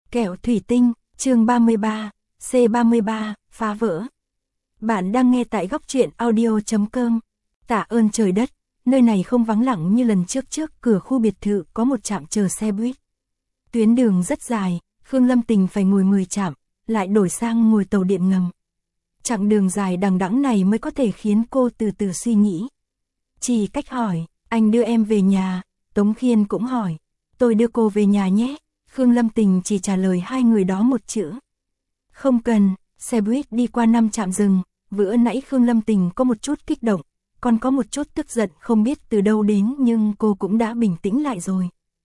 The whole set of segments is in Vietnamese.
Kẹo thủy tinh, chương 33, C33, phá vỡ. Bạn đang nghe tại góc truyện audio.com. Tạ ơn trời đất, nơi này không vắng lặng như lần trước cửa khu biệt thự có một trạm chờ xe buýt. Tuyến đường rất dài, Khương Lâm Tình phải ngồi 10 trạm, lại đổi sang ngồi tàu điện ngầm. Chặng đường dài đằng đẵng này mới có thể khiến cô từ từ suy nghĩ. Chỉ cách hỏi, anh đưa em về nhà, Tống Khiên cũng hỏi, tôi đưa cô về nhà nhé. Khương Lâm Tình chỉ trả lời hai người đó một chữ. Không cần, xe buýt đi qua 5 trạm dừng, vừa nãy Khương Lâm Tình có một chút kích động, còn có một chút tức giận không biết từ đâu đến nhưng cô cũng đã bình tĩnh lại rồi.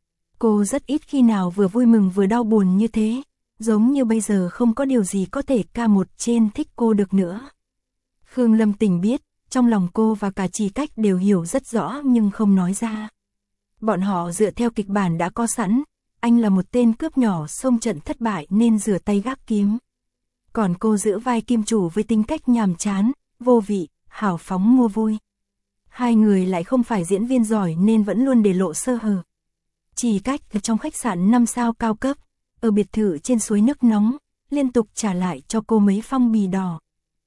Cô rất ít khi nào vừa vui mừng vừa đau buồn như thế, giống như bây giờ không có điều gì có thể ca một trên thích cô được nữa. Khương Lâm Tình biết, trong lòng cô và cả Chỉ Cách đều hiểu rất rõ nhưng không nói ra. Bọn họ dựa theo kịch bản đã có sẵn. Anh là một tên cướp nhỏ xông trận thất bại nên rửa tay gác kiếm. Còn cô giữ vai kim chủ với tính cách nhàm chán, vô vị, hào phóng mua vui. Hai người lại không phải diễn viên giỏi nên vẫn luôn để lộ sơ hở. Chỉ Cách ở trong khách sạn 5 sao cao cấp, ở biệt thự trên suối nước nóng, liên tục trả lại cho cô mấy phong bì đỏ.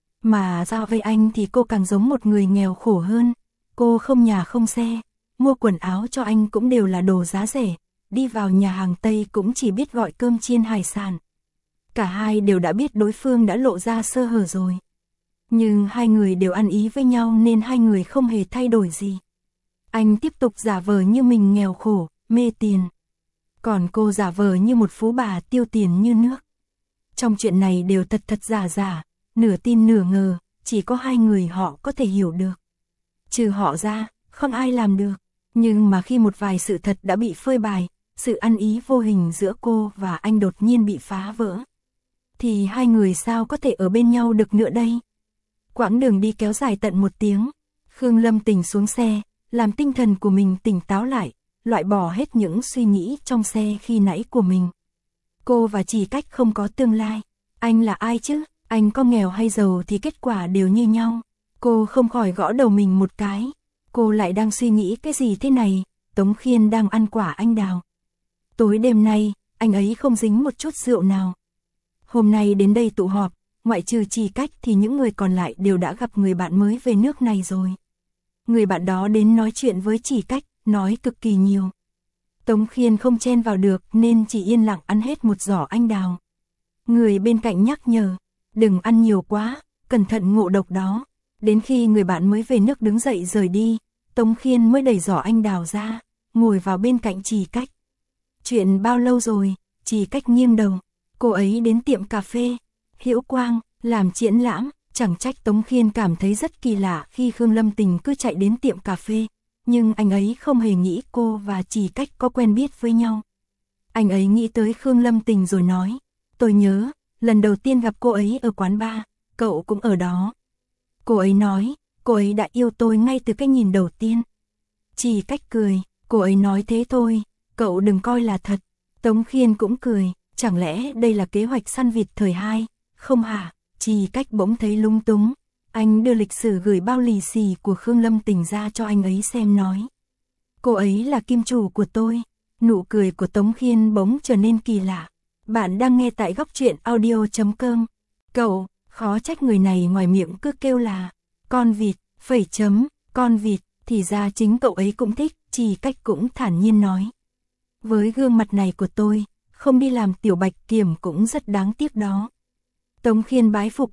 Mà giao với anh thì cô càng giống một người nghèo khổ hơn. Cô không nhà không xe, mua quần áo cho anh cũng đều là đồ giá rẻ. Đi vào nhà hàng Tây cũng chỉ biết gọi cơm chiên hải sản. Cả hai đều đã biết đối phương đã lộ ra sơ hở rồi. Nhưng hai người đều ăn ý với nhau nên hai người không hề thay đổi gì. Anh tiếp tục giả vờ như mình nghèo khổ, mê tiền. Còn cô giả vờ như một phú bà tiêu tiền như nước. Trong chuyện này đều thật giả, nửa tin nửa ngờ, chỉ có hai người họ có thể hiểu được. Trừ họ ra, không ai làm được. Nhưng mà khi một vài sự thật đã bị phơi bày, sự ăn ý vô hình giữa cô và anh đột nhiên bị phá vỡ. Thì hai người sao có thể ở bên nhau được nữa đây? Quãng đường đi kéo dài tận 1 tiếng. Khương Lâm Tình xuống xe, làm tinh thần của mình tỉnh táo lại, loại bỏ hết những suy nghĩ trong xe khi nãy của mình. Cô và Chỉ Cách không có tương lai. Anh là ai chứ? Anh có nghèo hay giàu thì kết quả đều như nhau. Cô không khỏi gõ đầu mình một cái. Cô lại đang suy nghĩ cái gì thế này? Tống Khiên đang ăn quả anh đào. Tối đêm nay, anh ấy không dính một chút rượu nào. Hôm nay đến đây tụ họp, ngoại trừ Chỉ Cách thì những người còn lại đều đã gặp người bạn mới về nước này rồi. Người bạn đó đến nói chuyện với Chỉ Cách, nói cực kỳ nhiều. Tống Khiên không chen vào được nên chỉ yên lặng ăn hết một giỏ anh đào. Người bên cạnh nhắc nhở, đừng ăn nhiều quá, cẩn thận ngộ độc đó. Đến khi người bạn mới về nước đứng dậy rời đi, Tống Khiên mới đẩy giỏ anh đào ra, ngồi vào bên cạnh Chỉ Cách. Chuyện bao lâu rồi? Chỉ Cách nghiêng đầu. Cô ấy đến tiệm cà phê Hiểu Quang làm triển lãm. Chẳng trách Tống Khiên cảm thấy rất kỳ lạ khi Khương Lâm Tình cứ chạy đến tiệm cà phê. Nhưng anh ấy không hề nghĩ cô và Chỉ Cách có quen biết với nhau. Anh ấy nghĩ tới Khương Lâm Tình rồi nói, tôi nhớ, lần đầu tiên gặp cô ấy ở quán bar, cậu cũng ở đó. Cô ấy nói, cô ấy đã yêu tôi ngay từ cái nhìn đầu tiên. Chỉ Cách cười, cô ấy nói thế thôi, cậu đừng coi là thật. Tống Khiên cũng cười, chẳng lẽ đây là kế hoạch săn vịt thời 2, không hả? Chỉ Cách bỗng thấy lung túng. Anh đưa lịch sử gửi bao lì xì của Khương Lâm Tình ra cho anh ấy xem nói. Cô ấy là kim chủ của tôi. Nụ cười của Tống Khiên bỗng trở nên kỳ lạ. Bạn đang nghe tại góc truyện audio.com. Cậu, khó trách người này ngoài miệng cứ kêu là con vịt, phẩy chấm, con vịt, thì ra chính cậu ấy cũng thích. Chỉ Cách cũng thản nhiên nói. Với gương mặt này của tôi, không đi làm tiểu bạch kiểm cũng rất đáng tiếc đó. Tống Khiên bái phục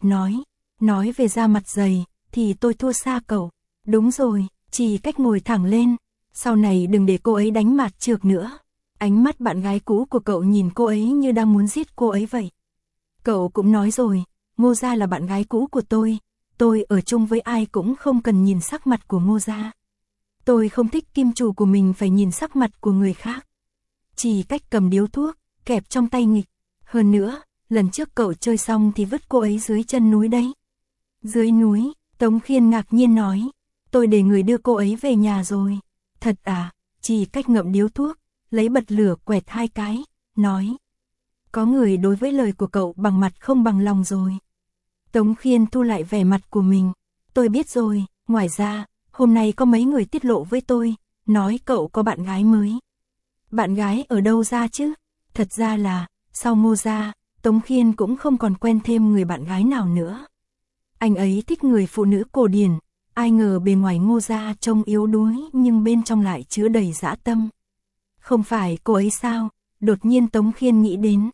nói về da mặt dày, thì tôi thua xa cậu. Đúng rồi, Chỉ Cách ngồi thẳng lên, sau này đừng để cô ấy đánh mặt trược nữa. Ánh mắt bạn gái cũ của cậu nhìn cô ấy như đang muốn giết cô ấy vậy. Cậu cũng nói rồi, Ngô Gia là bạn gái cũ của tôi ở chung với ai cũng không cần nhìn sắc mặt của Ngô Gia. Tôi không thích kim chủ của mình phải nhìn sắc mặt của người khác. Chỉ Cách cầm điếu thuốc, kẹp trong tay nghịch. Hơn nữa, lần trước cậu chơi xong thì vứt cô ấy dưới chân núi đấy. Dưới núi, Tống Khiên ngạc nhiên nói, tôi để người đưa cô ấy về nhà rồi. Thật à? Chỉ Cách ngậm điếu thuốc, lấy bật lửa quẹt 2 cái, nói. Có người đối với lời của cậu bằng mặt không bằng lòng rồi. Tống Khiên thu lại vẻ mặt của mình. Tôi biết rồi, ngoài ra, hôm nay có mấy người tiết lộ với tôi, nói cậu có bạn gái mới. Bạn gái ở đâu ra chứ? Thật ra là, sau Ngô gia, Tống Khiên cũng không còn quen thêm người bạn gái nào nữa. Anh ấy thích người phụ nữ cổ điển, ai ngờ bề ngoài Ngô gia trông yếu đuối nhưng bên trong lại chứa đầy dã tâm. Không phải cô ấy sao? Đột nhiên Tống Khiên nghĩ đến.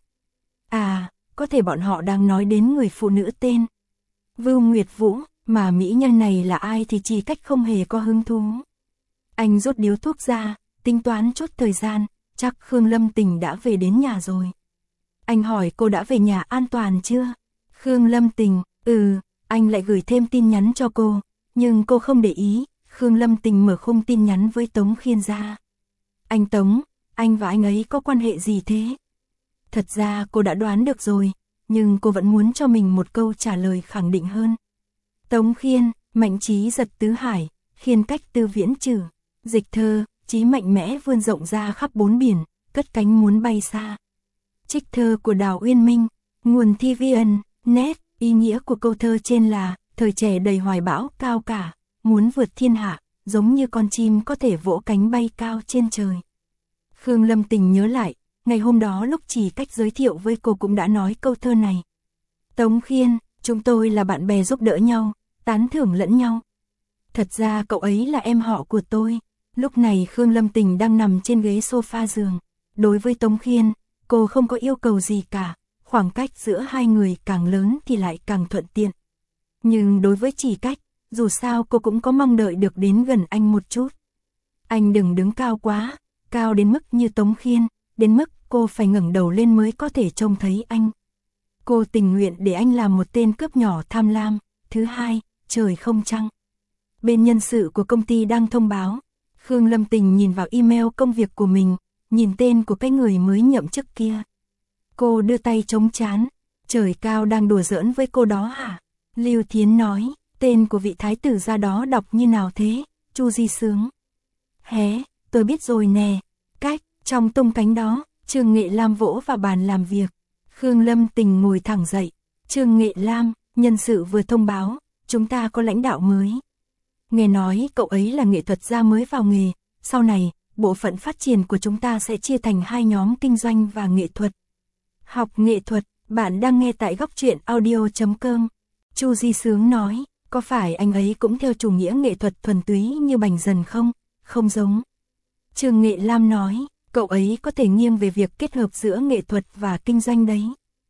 À, có thể bọn họ đang nói đến người phụ nữ tên Vưu Nguyệt Vũ, mà mỹ nhân này là ai thì Chỉ Cách không hề có hứng thú. Anh rút điếu thuốc ra, tính toán chốt thời gian, chắc Khương Lâm Tình đã về đến nhà rồi. Anh hỏi cô đã về nhà an toàn chưa? Khương Lâm Tình, anh lại gửi thêm tin nhắn cho cô, nhưng cô không để ý. Khương Lâm Tình mở khung tin nhắn với Tống Khiên ra. Anh Tống, anh và anh ấy có quan hệ gì thế? Thật ra cô đã đoán được rồi, nhưng cô vẫn muốn cho mình một câu trả lời khẳng định hơn. Tống Khiên, Mạnh Trí giật tứ hải, Khiên cách tư viễn trừ. Dịch thơ, Chí mạnh mẽ vươn rộng ra khắp bốn biển, cất cánh muốn bay xa. Trích thơ của Đào Uyên Minh, nguồn TVN, net, ý nghĩa của câu thơ trên là, thời trẻ đầy hoài bão cao cả, muốn vượt thiên hạ, giống như con chim có thể vỗ cánh bay cao trên trời. Khương Lâm Tình nhớ lại, ngày hôm đó lúc Chỉ Cách giới thiệu với cô cũng đã nói câu thơ này. Tống Khiên, chúng tôi là bạn bè giúp đỡ nhau, tán thưởng lẫn nhau. Thật ra cậu ấy là em họ của tôi. Lúc này Khương Lâm Tình đang nằm trên ghế sofa giường. Đối với Tống Khiên, cô không có yêu cầu gì cả, khoảng cách giữa hai người càng lớn thì lại càng thuận tiện. Nhưng đối với Chỉ Cách, dù sao cô cũng có mong đợi được đến gần anh một chút. Anh đừng đứng cao quá, cao đến mức như Tống Khiên, đến mức cô phải ngẩng đầu lên mới có thể trông thấy anh. Cô tình nguyện để anh làm một tên cướp nhỏ tham lam. Thứ hai, trời không trăng. Bên nhân sự của công ty đang thông báo. Khương Lâm Tình nhìn vào email công việc của mình, nhìn tên của cái người mới nhậm chức kia. Cô đưa tay chống trán. Trời cao đang đùa giỡn với cô đó hả? Lưu Thiến nói, tên của vị thái tử gia đó đọc như nào thế? Chu Di Sướng. Hé, tôi biết rồi nè. Cách, trong tung cánh đó, Trương Nghệ Lam vỗ vào bàn làm việc. Khương Lâm Tình ngồi thẳng dậy. Trương Nghệ Lam, nhân sự vừa thông báo, chúng ta có lãnh đạo mới. Nghe nói cậu ấy là nghệ thuật gia mới vào nghề, sau này, bộ phận phát triển của chúng ta sẽ chia thành hai nhóm kinh doanh và nghệ thuật. Học nghệ thuật, bạn đang nghe tại góc truyện audio.com. Chu Di Sướng nói, có phải anh ấy cũng theo chủ nghĩa nghệ thuật thuần túy như Bành Dần không? Không giống. Trương Nghệ Lam nói, cậu ấy có thể nghiêng về việc kết hợp giữa nghệ thuật và kinh doanh đấy.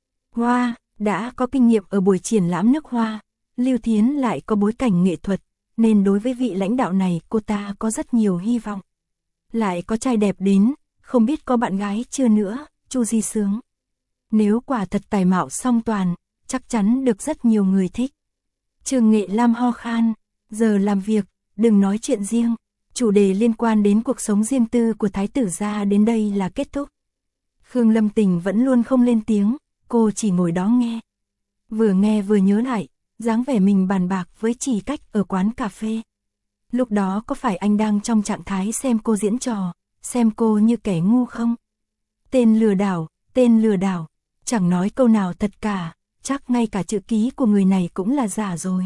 Hoa, đã có kinh nghiệm ở buổi triển lãm nước hoa, Lưu Thiến lại có bối cảnh nghệ thuật, nên đối với vị lãnh đạo này cô ta có rất nhiều hy vọng. Lại có trai đẹp đến, không biết có bạn gái chưa nữa, Chu Di Sướng. Nếu quả thật tài mạo song toàn, chắc chắn được rất nhiều người thích. Trương Nghệ Lam ho khan, giờ làm việc, đừng nói chuyện riêng. Chủ đề liên quan đến cuộc sống riêng tư của thái tử gia đến đây là kết thúc. Khương Lâm Tình vẫn luôn không lên tiếng, cô chỉ ngồi đó nghe. Vừa nghe vừa nhớ lại, dáng vẻ mình bàn bạc với Chỉ Cách ở quán cà phê. Lúc đó có phải anh đang trong trạng thái xem cô diễn trò, xem cô như kẻ ngu không? Tên lừa đảo, chẳng nói câu nào thật cả, chắc ngay cả chữ ký của người này cũng là giả rồi.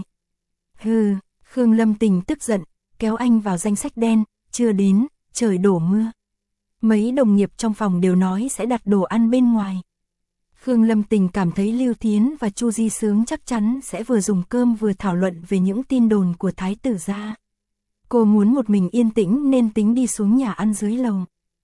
Hừ, Khương Lâm Tình tức giận, kéo anh vào danh sách đen, chưa đến, trời đổ mưa. Mấy đồng nghiệp trong phòng đều nói sẽ đặt đồ ăn bên ngoài. Khương Lâm Tình cảm thấy Lưu Thiến và Chu Di Sướng chắc chắn sẽ vừa dùng cơm vừa thảo luận về những tin đồn của thái tử gia. Cô muốn một mình yên tĩnh nên tính đi xuống nhà ăn dưới lầu.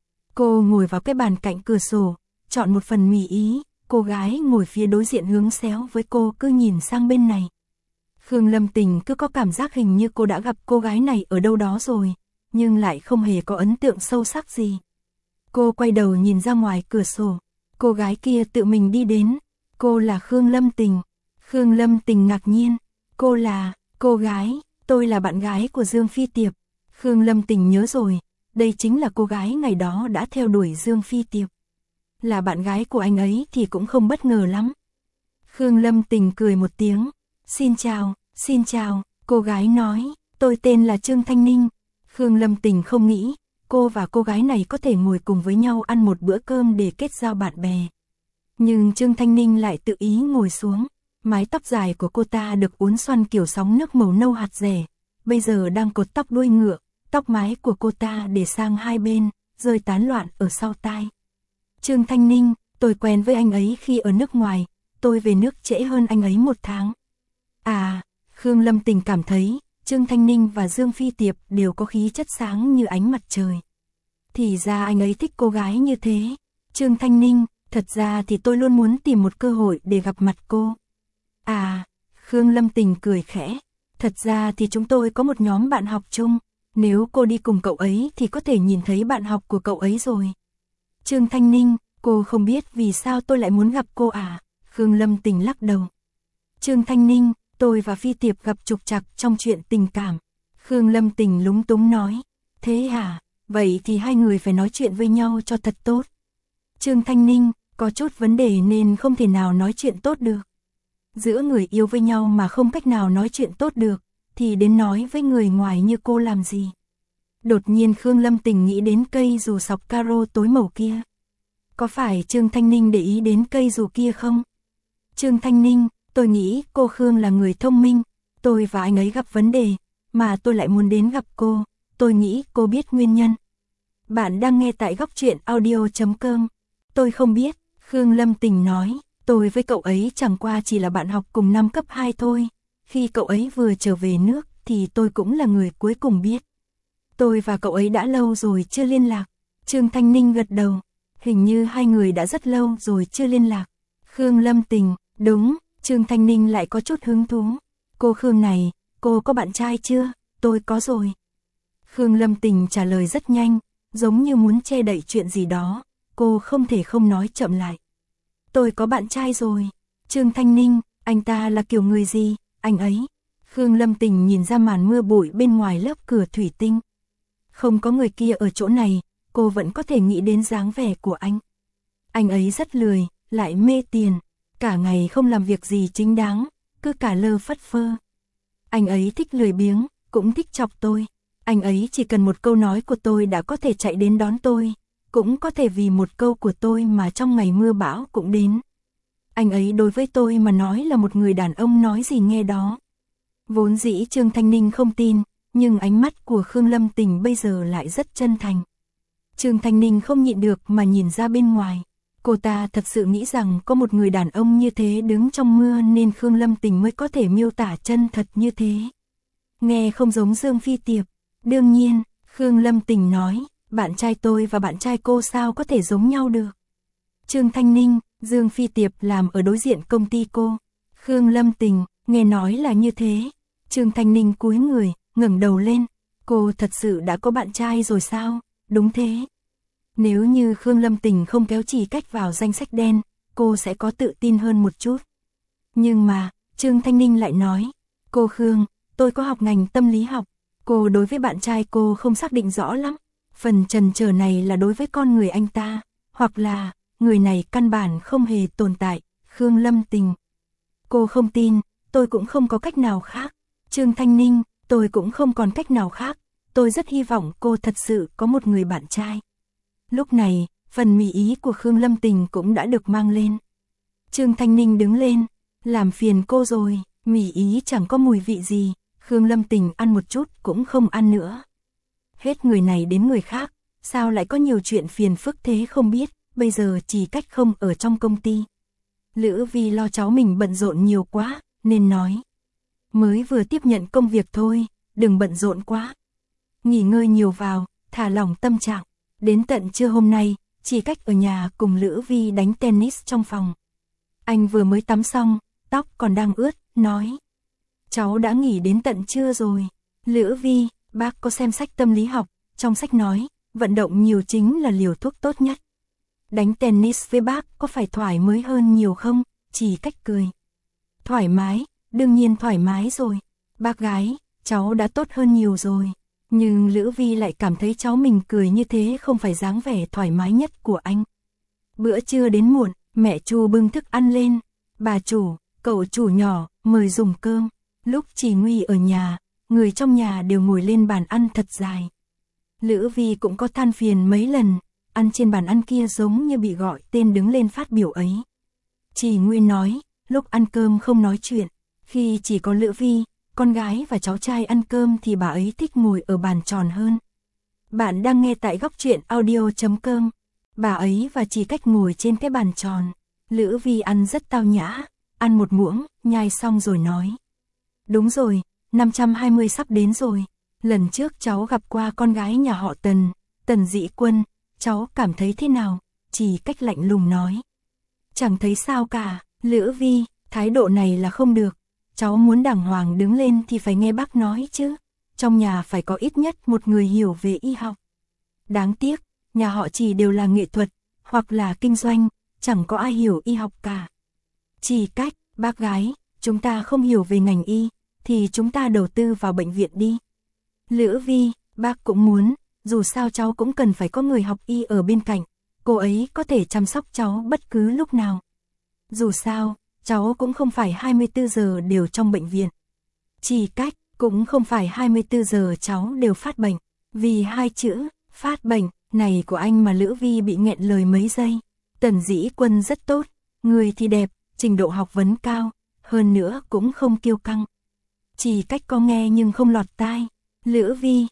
Cô ngồi vào cái bàn cạnh cửa sổ, chọn một phần mì Ý, cô gái ngồi phía đối diện hướng xéo với cô cứ nhìn sang bên này. Khương Lâm Tình cứ có cảm giác hình như cô đã gặp cô gái này ở đâu đó rồi, nhưng lại không hề có ấn tượng sâu sắc gì. Cô quay đầu nhìn ra ngoài cửa sổ, cô gái kia tự mình đi đến, cô là Khương Lâm Tình. Khương Lâm Tình ngạc nhiên, cô là, cô gái, tôi là bạn gái của Dương Phi Tiệp. Khương Lâm Tình nhớ rồi, đây chính là cô gái ngày đó đã theo đuổi Dương Phi Tiệp. Là bạn gái của anh ấy thì cũng không bất ngờ lắm. Khương Lâm Tình cười một tiếng, xin chào, cô gái nói, tôi tên là Trương Thanh Ninh. Khương Lâm Tình không nghĩ, cô và cô gái này có thể ngồi cùng với nhau ăn một bữa cơm để kết giao bạn bè. Nhưng Trương Thanh Ninh lại tự ý ngồi xuống, mái tóc dài của cô ta được uốn xoăn kiểu sóng nước màu nâu hạt rẻ, bây giờ đang cột tóc đuôi ngựa, tóc mái của cô ta để sang hai bên, rơi tán loạn ở sau tai. Trương Thanh Ninh, Tôi quen với anh ấy khi ở nước ngoài, tôi về nước trễ hơn anh ấy 1 tháng. À, Khương Lâm Tình cảm thấy, Trương Thanh Ninh và Dương Phi Tiệp đều có khí chất sáng như ánh mặt trời. Thì ra anh ấy thích cô gái như thế. Trương Thanh Ninh, thật ra thì tôi luôn muốn tìm một cơ hội để gặp mặt cô. À, Khương Lâm Tình cười khẽ. Thật ra thì chúng tôi có một nhóm bạn học chung. Nếu cô đi cùng cậu ấy thì có thể nhìn thấy bạn học của cậu ấy rồi. Trương Thanh Ninh, cô không biết vì sao tôi lại muốn gặp cô à? Khương Lâm Tình lắc đầu. Trương Thanh Ninh, tôi và Phi Tiệp gặp trục trặc trong chuyện tình cảm. Khương Lâm Tình lúng túng nói. Thế hả? Vậy thì hai người phải nói chuyện với nhau cho thật tốt. Trương Thanh Ninh, có chút vấn đề nên không thể nào nói chuyện tốt được. Giữa người yêu với nhau mà không cách nào nói chuyện tốt được, thì đến nói với người ngoài như cô làm gì? Đột nhiên Khương Lâm Tình nghĩ đến cây dù sọc caro tối màu kia. Có phải Trương Thanh Ninh để ý đến cây dù kia không? Trương Thanh Ninh, tôi nghĩ cô Khương là người thông minh. Tôi và anh ấy gặp vấn đề, mà tôi lại muốn đến gặp cô. Tôi nghĩ cô biết nguyên nhân. Bạn đang nghe tại góc truyện audio.com. Tôi không biết, Khương Lâm Tình nói. Tôi với cậu ấy chẳng qua chỉ là bạn học cùng năm cấp 2 thôi. Khi cậu ấy vừa trở về nước thì tôi cũng là người cuối cùng biết. Tôi và cậu ấy đã lâu rồi chưa liên lạc. Trương Thanh Ninh gật đầu. Hình như hai người đã rất lâu rồi chưa liên lạc. Khương Lâm Tình, đúng, Trương Thanh Ninh lại có chút hứng thú. Cô Khương này, cô có bạn trai chưa? Tôi có rồi. Khương Lâm Tình trả lời rất nhanh, giống như muốn che đậy chuyện gì đó. Cô không thể không nói chậm lại. Tôi có bạn trai rồi. Trương Thanh Ninh, anh ta là kiểu người gì? Anh ấy. Khương Lâm Tình nhìn ra màn mưa bụi bên ngoài lớp cửa thủy tinh. Không có người kia ở chỗ này, cô vẫn có thể nghĩ đến dáng vẻ của anh. Anh ấy rất lười, lại mê tiền, cả ngày không làm việc gì chính đáng, cứ cả lơ phất phơ. Anh ấy thích lười biếng, cũng thích chọc tôi. Anh ấy chỉ cần một câu nói của tôi đã có thể chạy đến đón tôi, cũng có thể vì một câu của tôi mà trong ngày mưa bão cũng đến. Anh ấy đối với tôi mà nói là một người đàn ông nói gì nghe đó. Vốn dĩ Trương Thanh Ninh không tin, nhưng ánh mắt của Khương Lâm Tình bây giờ lại rất chân thành. Trương Thanh Ninh không nhịn được mà nhìn ra bên ngoài. Cô ta thật sự nghĩ rằng có một người đàn ông như thế đứng trong mưa nên Khương Lâm Tình mới có thể miêu tả chân thật như thế. Nghe không giống Dương Phi Tiệp. Đương nhiên, Khương Lâm Tình nói, bạn trai tôi và bạn trai cô sao có thể giống nhau được. Trương Thanh Ninh, Dương Phi Tiệp làm ở đối diện công ty cô. Khương Lâm Tình, nghe nói là như thế. Trương Thanh Ninh cúi người, ngẩng đầu lên. Cô thật sự đã có bạn trai rồi sao? Đúng thế. Nếu như Khương Lâm Tình không kéo Chỉ Cách vào danh sách đen, cô sẽ có tự tin hơn một chút. Nhưng mà, Trương Thanh Ninh lại nói, cô Khương, tôi có học ngành tâm lý học. Cô đối với bạn trai cô không xác định rõ lắm. Phần chần chờ này là đối với con người anh ta, hoặc là người này căn bản không hề tồn tại. Khương Lâm Tình, cô không tin, tôi cũng không có cách nào khác. Trương Thanh Ninh, tôi cũng không còn cách nào khác. Tôi rất hy vọng cô thật sự có một người bạn trai. Lúc này, phần mị ý của Khương Lâm Tình cũng đã được mang lên. Trương Thanh Ninh đứng lên, làm phiền cô rồi, mị ý chẳng có mùi vị gì. Khương Lâm Tình ăn một chút cũng không ăn nữa. Hết người này đến người khác, sao lại có nhiều chuyện phiền phức thế không biết, bây giờ Chỉ Cách không ở trong công ty. Lữ Vi lo cháu mình bận rộn nhiều quá, nên nói. Mới vừa tiếp nhận công việc thôi, đừng bận rộn quá. Nghỉ ngơi nhiều vào, thả lỏng tâm trạng. Đến tận trưa hôm nay, Chỉ Cách ở nhà cùng Lữ Vi đánh tennis trong phòng. Anh vừa mới tắm xong, tóc còn đang ướt, nói. Cháu đã nghỉ đến tận trưa rồi. Lữ Vi, bác có xem sách tâm lý học, trong sách nói, vận động nhiều chính là liều thuốc tốt nhất. Đánh tennis với bác có phải thoải mái hơn nhiều không? Chỉ Cách cười. Thoải mái, đương nhiên thoải mái rồi. Bác gái, cháu đã tốt hơn nhiều rồi. Nhưng Lữ Vi lại cảm thấy cháu mình cười như thế không phải dáng vẻ thoải mái nhất của anh. Bữa trưa đến muộn, mẹ Chu bưng thức ăn lên. Bà chủ, cậu chủ nhỏ, mời dùng cơm. Lúc Chỉ Nguy ở nhà, người trong nhà đều ngồi lên bàn ăn thật dài. Lữ Vi cũng có than phiền mấy lần, ăn trên bàn ăn kia giống như bị gọi tên đứng lên phát biểu ấy. Chỉ Nguy nói, lúc ăn cơm không nói chuyện, khi chỉ có Lữ Vi, con gái và cháu trai ăn cơm thì bà ấy thích ngồi ở bàn tròn hơn. Bạn đang nghe tại góc truyện audio.com. Bà ấy và Chỉ Cách ngồi trên cái bàn tròn. Lữ Vi ăn rất tao nhã, ăn một muỗng, nhai xong rồi nói. Đúng rồi, 520 sắp đến rồi. Lần trước cháu gặp qua con gái nhà họ Tần, Tần Dĩ Quân, cháu cảm thấy thế nào? Chỉ Cách lạnh lùng nói. Chẳng thấy sao cả, Lữ Vi, thái độ này là không được. Cháu muốn đàng hoàng đứng lên thì phải nghe bác nói chứ. Trong nhà phải có ít nhất một người hiểu về y học. Đáng tiếc, nhà họ Chỉ đều là nghệ thuật, hoặc là kinh doanh, chẳng có ai hiểu y học cả. Chỉ Cách, bác gái, chúng ta không hiểu về ngành y, thì chúng ta đầu tư vào bệnh viện đi. Lữ Vi, bác cũng muốn, dù sao cháu cũng cần phải có người học y ở bên cạnh, cô ấy có thể chăm sóc cháu bất cứ lúc nào. Dù sao, cháu cũng không phải 24 giờ đều trong bệnh viện. Chỉ Cách, cũng không phải 24 giờ cháu đều phát bệnh, vì hai chữ, phát bệnh, này của anh mà Lữ Vi bị nghẹn lời mấy giây. Tần Dĩ Quân rất tốt, người thì đẹp, trình độ học vấn cao, hơn nữa cũng không kiêu căng. Chỉ Cách có nghe nhưng không lọt tai. Lữ Vi,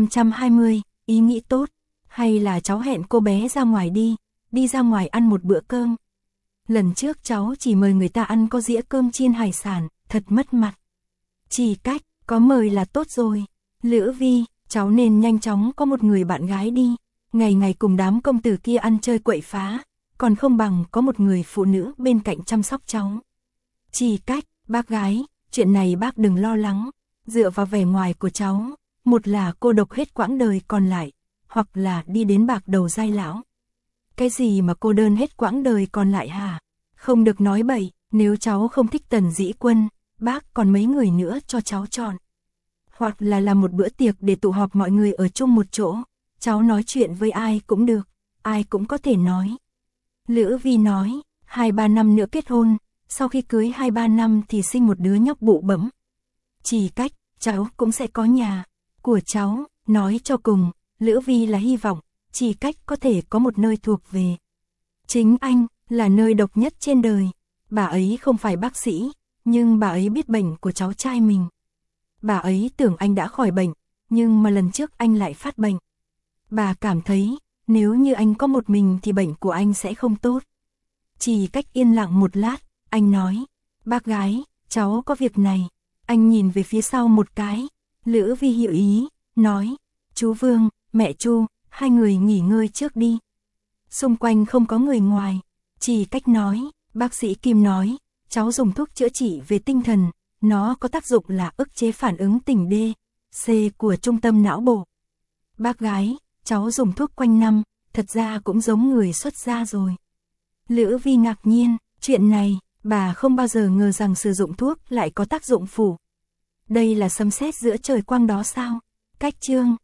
520, ý nghĩ tốt, hay là cháu hẹn cô bé ra ngoài đi ra ngoài ăn một bữa cơm. Lần trước cháu chỉ mời người ta ăn có dĩa cơm chiên hải sản, thật mất mặt. Chỉ Cách, có mời là tốt rồi. Lữ Vi, cháu nên nhanh chóng có một người bạn gái đi, ngày ngày cùng đám công tử kia ăn chơi quậy phá, còn không bằng có một người phụ nữ bên cạnh chăm sóc cháu. Chỉ Cách, bác gái, chuyện này bác đừng lo lắng, dựa vào vẻ ngoài của cháu, một là cô độc hết quãng đời còn lại, hoặc là đi đến bạc đầu giai lão. Cái gì mà cô đơn hết quãng đời còn lại hả? Không được nói bậy, nếu cháu không thích Tần Dĩ Quân, bác còn mấy người nữa cho cháu chọn. Hoặc là làm một bữa tiệc để tụ họp mọi người ở chung một chỗ, cháu nói chuyện với ai cũng được, ai cũng có thể nói. Lữ Vi nói, 2-3 năm nữa kết hôn, sau khi cưới 2-3 năm thì sinh một đứa nhóc bụ bẫm. Chỉ Cách, cháu cũng sẽ có nhà của cháu, nói cho cùng, Lữ Vi là hy vọng, Chỉ Cách có thể có một nơi thuộc về. Chính anh, là nơi độc nhất trên đời. Bà ấy không phải bác sĩ, nhưng bà ấy biết bệnh của cháu trai mình. Bà ấy tưởng anh đã khỏi bệnh, nhưng mà lần trước anh lại phát bệnh. Bà cảm thấy, nếu như anh có một mình thì bệnh của anh sẽ không tốt. Chỉ Cách yên lặng một lát, anh nói, bác gái, cháu có việc này. Anh nhìn về phía sau một cái, Lữ Vi hiểu ý, nói, chú Vương, mẹ Chu, hai người nghỉ ngơi trước đi. Xung quanh không có người ngoài. Chỉ Cách nói, bác sĩ Kim nói, cháu dùng thuốc chữa trị về tinh thần, nó có tác dụng là ức chế phản ứng tỉnh D, C của trung tâm não bộ. Bác gái, cháu dùng thuốc quanh năm, thật ra cũng giống người xuất gia rồi. Lữ Vi ngạc nhiên, chuyện này, bà không bao giờ ngờ rằng sử dụng thuốc lại có tác dụng phụ. Đây là sấm sét giữa trời quang đó sao? Cách chương